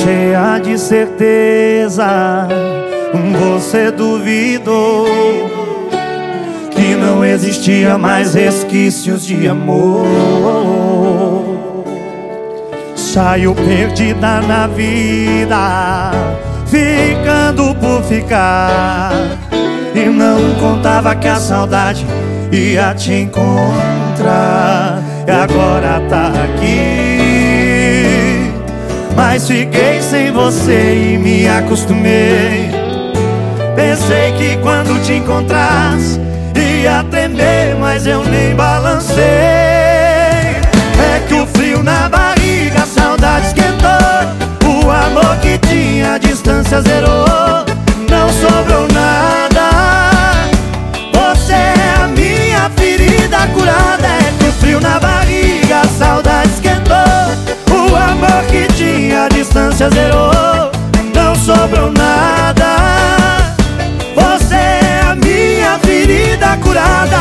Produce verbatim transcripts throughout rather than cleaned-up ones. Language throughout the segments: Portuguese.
cheia de certeza, você duvidou que não existia mais resquícios de amor. Saiu perdida na vida, ficando por ficar, e não contava que a saudade ia te encontrar. E agora tá aqui, mas fiquei sem você e me acostumei. Pensei que quando te encontrasse ia tremer, mas eu nem balancei. É que o frio na barriga, a saudade esquentou, o amor que tinha a distância zerou. Não sobrou nada, você é a minha ferida curada. É que o frio na barriga, a saudade esquentou, o amor que tinha a distância zerou. Não sobrou nada, você é a minha ferida curada.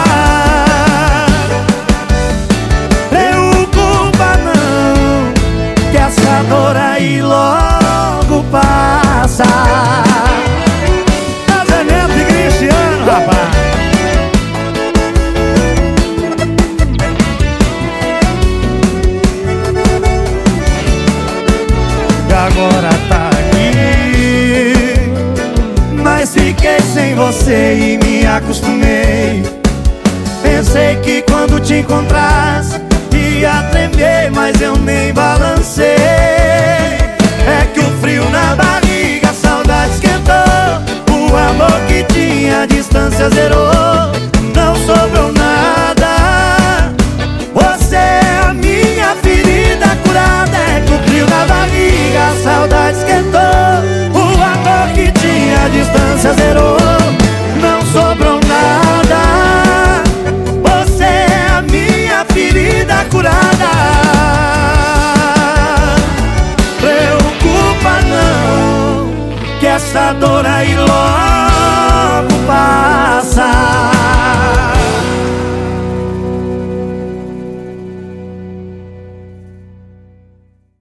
Preocupa não, que essa dor aí logo passa. Casamento de Cristiano, rapaz. E agora tá aqui, mas fiquei sem você e me acostumei. Pensei que quando te encontrasse ia tremer, mas eu nem balancei. É que o frio na barriga, a saudade esquentou, o amor que tinha a distância zerou. Não sobrou nada, você é a minha ferida curada. É que o frio na barriga, a saudade esquentou, o amor que tinha a distância zerou. Não sobrou nada, você é a minha ferida curada. Preocupa não, que essa dor aí logo